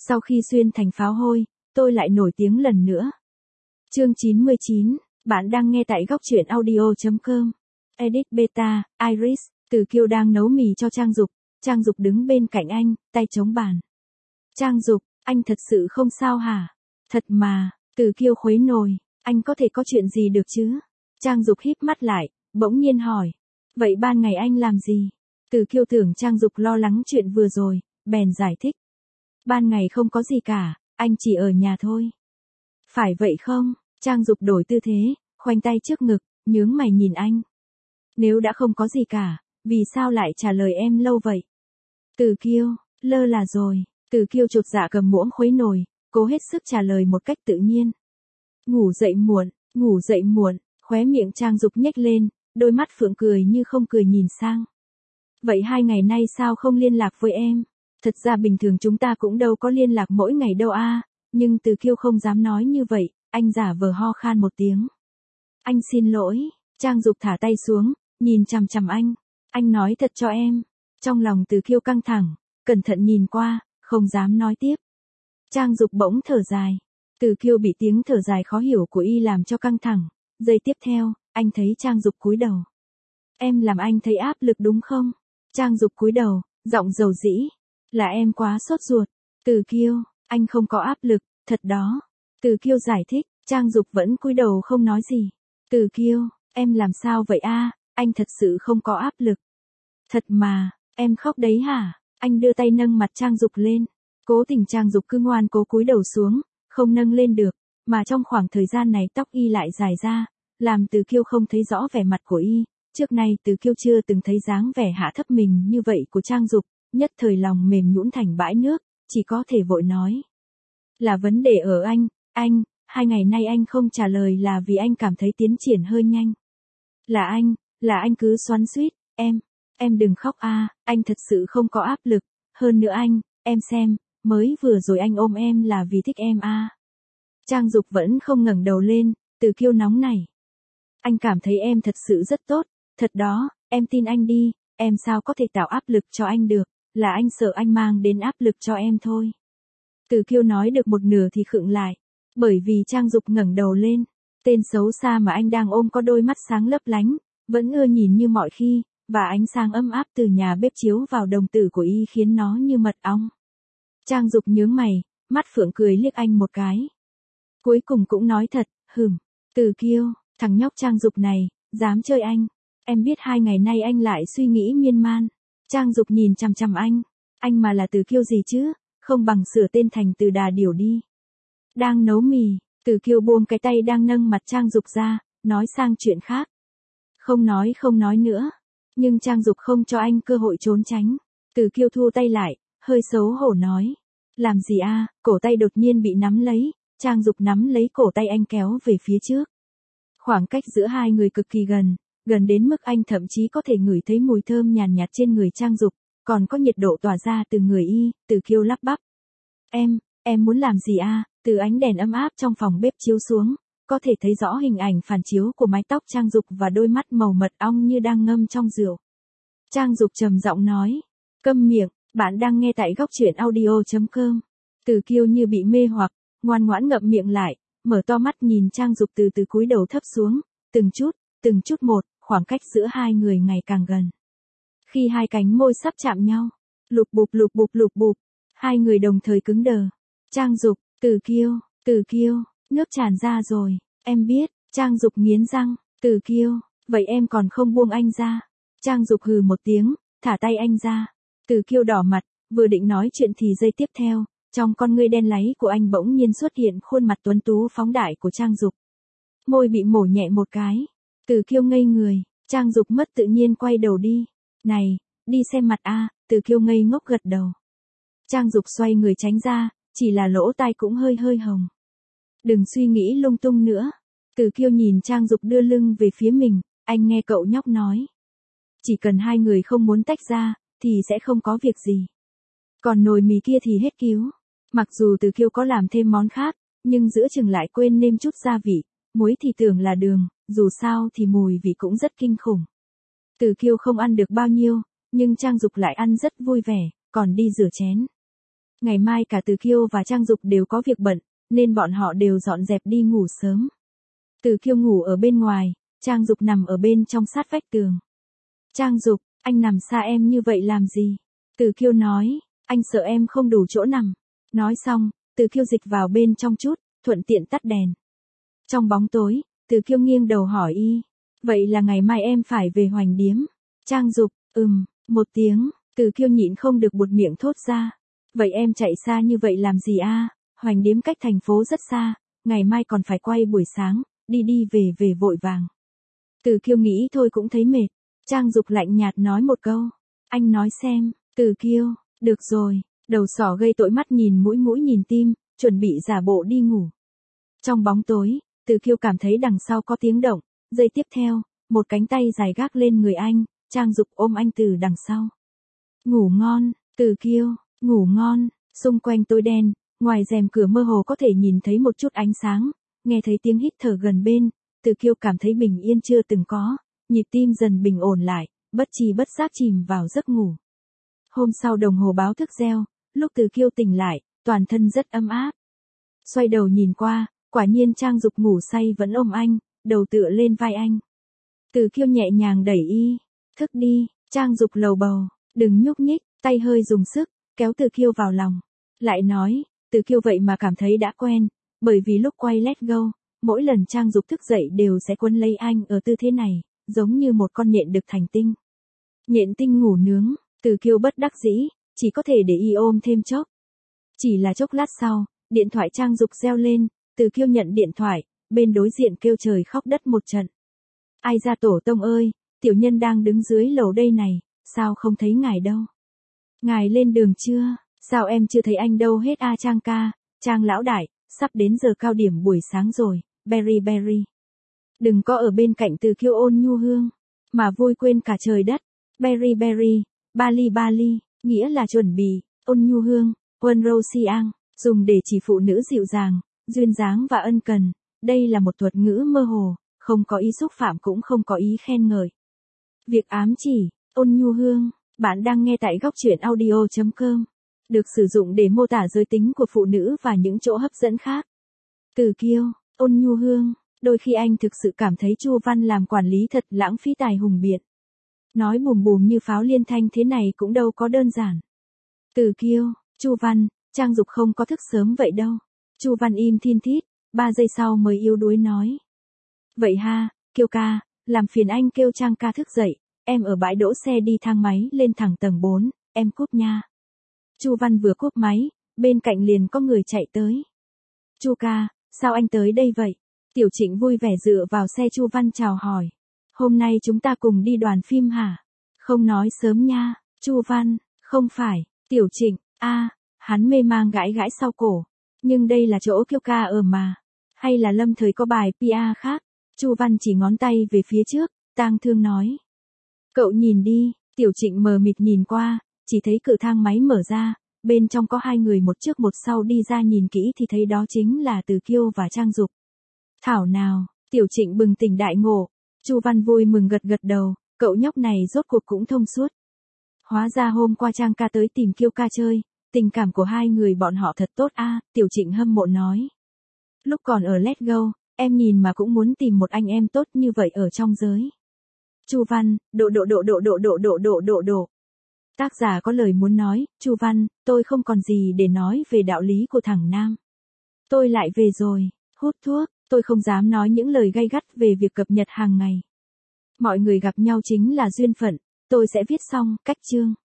Sau khi xuyên thành pháo hôi, tôi lại nổi tiếng lần nữa. Chương 99, bạn đang nghe tại góc truyện audio.com. Edit Beta, Iris, Từ Kiêu đang nấu mì cho Trang Dục. Trang Dục đứng bên cạnh anh, tay chống bàn. Trang Dục, anh thật sự không sao hả? Thật mà, Từ Kiêu khuấy nồi, anh có thể có chuyện gì được chứ? Trang Dục híp mắt lại, bỗng nhiên hỏi. Vậy ban ngày anh làm gì? Từ Kiêu tưởng Trang Dục lo lắng chuyện vừa rồi, bèn giải thích. Ban ngày không có gì cả, anh chỉ ở nhà thôi. Phải vậy không? Trang Dục đổi tư thế, khoanh tay trước ngực, nhướng mày nhìn anh. Nếu đã không có gì cả, vì sao lại trả lời em lâu vậy? Từ Kiêu, lơ là rồi. Từ Kiêu chột dạ cầm muỗng khuấy nồi, cố hết sức trả lời một cách tự nhiên. Ngủ dậy muộn, khóe miệng Trang Dục nhếch lên, đôi mắt phượng cười như không cười nhìn sang. Vậy 2 ngày nay sao không liên lạc với em? Thật ra bình thường chúng ta cũng đâu có liên lạc mỗi ngày đâu a. Nhưng Từ Kiêu không dám nói như vậy, anh giả vờ ho khan một tiếng. Anh xin lỗi. Trang Dục thả tay xuống, nhìn chằm chằm anh. Anh nói thật cho em. Trong lòng Từ Kiêu căng thẳng, cẩn thận nhìn qua, không dám nói tiếp. Trang Dục bỗng thở dài. Từ Kiêu bị tiếng thở dài khó hiểu của y làm cho căng thẳng. Giây tiếp theo, anh thấy Trang Dục cúi đầu. Em làm anh thấy áp lực đúng không? Trang Dục cúi đầu, giọng dầu dĩ. Là em quá sốt ruột. Từ Kiêu, anh không có áp lực, thật đó. Từ Kiêu giải thích, Trang Dục vẫn cúi đầu không nói gì. Từ Kiêu, em làm sao vậy a? Anh thật sự không có áp lực. Thật mà, em khóc đấy hả? Anh đưa tay nâng mặt Trang Dục lên. Cố tình Trang Dục cứ ngoan cố cúi đầu xuống, không nâng lên được, mà trong khoảng thời gian này tóc y lại dài ra, làm Từ Kiêu không thấy rõ vẻ mặt của y. Trước nay Từ Kiêu chưa từng thấy dáng vẻ hạ thấp mình như vậy của Trang Dục, nhất thời lòng mềm nhũn thành bãi nước, chỉ có thể vội nói. Là vấn đề ở anh, 2 ngày nay anh không trả lời là vì anh cảm thấy tiến triển hơi nhanh. Là anh cứ xoắn xuýt, em đừng khóc a, anh thật sự không có áp lực, hơn nữa em xem, mới vừa rồi anh ôm em là vì thích em a. Trang Dục vẫn không ngẩng đầu lên, Từ Kiêu nóng này. Anh cảm thấy em thật sự rất tốt, thật đó, em tin anh đi, em sao có thể tạo áp lực cho anh được, là anh sợ anh mang đến áp lực cho em thôi. Từ Kiêu nói được một nửa thì khựng lại, bởi vì Trang Dục ngẩng đầu lên, tên xấu xa mà anh đang ôm có đôi mắt sáng lấp lánh, vẫn ưa nhìn như mọi khi, và ánh sáng ấm áp từ nhà bếp chiếu vào đồng tử của y khiến nó như mật ong. Trang Dục nhướng mày, mắt phượng cười liếc anh một cái. Cuối cùng cũng nói thật, Từ Kiêu, thằng nhóc Trang Dục này, dám chơi anh. Em biết 2 ngày nay anh lại suy nghĩ miên man. Trang Dục nhìn chằm chằm anh mà là Từ Kiêu gì chứ, không bằng sửa tên thành Từ Đà Điểu đi. Đang nấu mì, Từ Kiêu buông cái tay đang nâng mặt Trang Dục ra, nói sang chuyện khác. Không nói nữa. Nhưng Trang Dục không cho anh cơ hội trốn tránh. Từ Kiêu thu tay lại, hơi xấu hổ nói. Làm gì a? Cổ tay đột nhiên bị nắm lấy, Trang Dục nắm lấy cổ tay anh kéo về phía trước. Khoảng cách giữa hai người cực kỳ gần đến mức anh thậm chí có thể ngửi thấy mùi thơm nhàn nhạt trên người Trang Dục, còn có nhiệt độ tỏa ra từ người y. Từ Kiêu lắp bắp. Em muốn làm gì a? Từ ánh đèn ấm áp trong phòng bếp chiếu xuống, có thể thấy rõ hình ảnh phản chiếu của mái tóc Trang Dục và đôi mắt màu mật ong như đang ngâm trong rượu. Trang Dục trầm giọng nói. Câm miệng, bạn đang nghe tại góc truyện audio.com. Từ Kiêu như bị mê hoặc, ngoan ngoãn ngậm miệng lại, mở to mắt nhìn Trang Dục từ từ cúi đầu thấp xuống, từng chút một, khoảng cách giữa hai người ngày càng gần. Khi hai cánh môi sắp chạm nhau, lục bụp, hai người đồng thời cứng đờ. Trang Dục, Từ Kiêu, nước tràn ra rồi, em biết. Trang Dục nghiến răng. Từ Kiêu, vậy em còn không buông anh ra. Trang Dục hừ một tiếng, thả tay anh ra. Từ Kiêu đỏ mặt, vừa định nói chuyện thì giây tiếp theo, trong con ngươi đen láy của anh bỗng nhiên xuất hiện khuôn mặt tuấn tú phóng đại của Trang Dục. Môi bị mổ nhẹ một cái. Từ Kiêu ngây người, Trang Dục mất tự nhiên quay đầu đi. Này, đi xem mặt a. Từ Kiêu ngây ngốc gật đầu. Trang Dục xoay người tránh ra, chỉ là lỗ tai cũng hơi hồng. Đừng suy nghĩ lung tung nữa. Từ Kiêu nhìn Trang Dục đưa lưng về phía mình, anh nghe cậu nhóc nói. Chỉ cần hai người không muốn tách ra, thì sẽ không có việc gì. Còn nồi mì kia thì hết cứu. Mặc dù Từ Kiêu có làm thêm món khác, nhưng giữa chừng lại quên nêm chút gia vị, muối thì tưởng là đường, dù sao thì mùi vị cũng rất kinh khủng. Từ Kiêu không ăn được bao nhiêu, nhưng Trang Dục lại ăn rất vui vẻ, còn đi rửa chén. Ngày mai cả Từ Kiêu và Trang Dục đều có việc bận, nên bọn họ đều dọn dẹp đi ngủ sớm. Từ Kiêu ngủ ở bên ngoài, Trang Dục nằm ở bên trong sát vách tường. Trang Dục, anh nằm xa em như vậy làm gì? Từ Kiêu nói, anh sợ em không đủ chỗ nằm. Nói xong, Từ Kiêu dịch vào bên trong chút, thuận tiện tắt đèn. Trong bóng tối, Từ Kiêu nghiêng đầu hỏi y, vậy là ngày mai em phải về Hoành Điếm? Trang Dục, một tiếng, Từ Kiêu nhịn không được buột miệng thốt ra. Vậy em chạy xa như vậy làm gì a? Hoành Điếm cách thành phố rất xa, ngày mai còn phải quay buổi sáng, đi đi về về vội vàng. Từ Kiêu nghĩ thôi cũng thấy mệt. Trang Dục lạnh nhạt nói một câu, anh nói xem. Từ Kiêu, được rồi, đầu sỏ gây tội mắt nhìn mũi nhìn tim, chuẩn bị giả bộ đi ngủ. Trong bóng tối, Từ Kiêu cảm thấy đằng sau có tiếng động, giây tiếp theo, một cánh tay dài gác lên người anh, Trang Dục ôm anh từ đằng sau. Ngủ ngon, Từ Kiêu, ngủ ngon, xung quanh tối đen, ngoài rèm cửa mơ hồ có thể nhìn thấy một chút ánh sáng, nghe thấy tiếng hít thở gần bên, Từ Kiêu cảm thấy bình yên chưa từng có, nhịp tim dần bình ổn lại, bất tri bất giác chìm vào giấc ngủ. Hôm sau đồng hồ báo thức reo, lúc Từ Kiêu tỉnh lại, toàn thân rất ấm áp. Xoay đầu nhìn qua, quả nhiên Trang Dục ngủ say vẫn ôm anh, đầu tựa lên vai anh. Từ Kiêu nhẹ nhàng đẩy y, thức đi, Trang Dục lầu bầu, đừng nhúc nhích, tay hơi dùng sức, kéo Từ Kiêu vào lòng. Lại nói, Từ Kiêu vậy mà cảm thấy đã quen, bởi vì lúc quay Let Go, mỗi lần Trang Dục thức dậy đều sẽ quấn lấy anh ở tư thế này, giống như một con nhện được thành tinh. Nhện tinh ngủ nướng, Từ Kiêu bất đắc dĩ, chỉ có thể để y ôm thêm chốc. Chỉ là chốc lát sau, điện thoại Trang Dục reo lên, Từ Kiêu nhận điện thoại, bên đối diện kêu trời khóc đất một trận. Ai ra tổ tông ơi, tiểu nhân đang đứng dưới lầu đây này, sao không thấy ngài đâu? Ngài lên đường chưa? Sao em chưa thấy anh đâu hết a Trang ca, Trang lão đại, sắp đến giờ cao điểm buổi sáng rồi, Berry. Đừng có ở bên cạnh Từ Kiêu ôn nhu hương, mà vui quên cả trời đất. Berry, Bali, nghĩa là chuẩn bị, ôn nhu hương, Quân Rô Siang, dùng để chỉ phụ nữ dịu dàng, duyên dáng và ân cần. Đây là một thuật ngữ mơ hồ, không có ý xúc phạm cũng không có ý khen ngợi. Việc ám chỉ, ôn nhu hương, bạn đang nghe tại góc truyện audio.com, được sử dụng để mô tả giới tính của phụ nữ và những chỗ hấp dẫn khác. Từ Kiêu, ôn nhu hương, đôi khi anh thực sự cảm thấy Chu Văn làm quản lý thật lãng phí tài hùng biện. Nói bùm bùm như pháo liên thanh thế này cũng đâu có đơn giản. Từ Kiêu, Chu Văn, Trang Dục không có thức sớm vậy đâu. Chu Văn im thin thít, 3 giây sau mới yếu đuối nói. Vậy ha, Kiêu ca, làm phiền anh kêu Trang ca thức dậy, em ở bãi đỗ xe đi thang máy lên thẳng tầng 4, em cúp nha. Chu Văn vừa cúp máy, bên cạnh liền có người chạy tới. Chu ca, sao anh tới đây vậy? Tiểu Trịnh vui vẻ dựa vào xe Chu Văn chào hỏi. Hôm nay chúng ta cùng đi đoàn phim hả? Không nói sớm nha. Chu Văn, không phải, Tiểu Trịnh, hắn mê mang gãi gãi sau cổ. Nhưng đây là chỗ Kiêu ca ở mà. Hay là lâm thời có bài PR khác? Chu Văn chỉ ngón tay về phía trước, tang thương nói. Cậu nhìn đi, Tiểu Trịnh mờ mịt nhìn qua, chỉ thấy cửa thang máy mở ra, bên trong có 2 người một trước một sau đi ra, nhìn kỹ thì thấy đó chính là Từ Kiêu và Trang Dục. Thảo nào, Tiểu Trịnh bừng tỉnh đại ngộ. Chu Văn vui mừng gật gật đầu, cậu nhóc này rốt cuộc cũng thông suốt. Hóa ra hôm qua Trang ca tới tìm Kiêu ca chơi, tình cảm của 2 người bọn họ thật tốt Tiểu Trịnh hâm mộ nói. Lúc còn ở Let Go, em nhìn mà cũng muốn tìm một anh em tốt như vậy ở trong giới. Chu Văn, độ. Tác giả có lời muốn nói, Chu Văn, tôi không còn gì để nói về đạo lý của thằng Nam. Tôi lại về rồi, hút thuốc, tôi không dám nói những lời gay gắt về việc cập nhật hàng ngày. Mọi người gặp nhau chính là duyên phận, tôi sẽ viết xong, cách chương.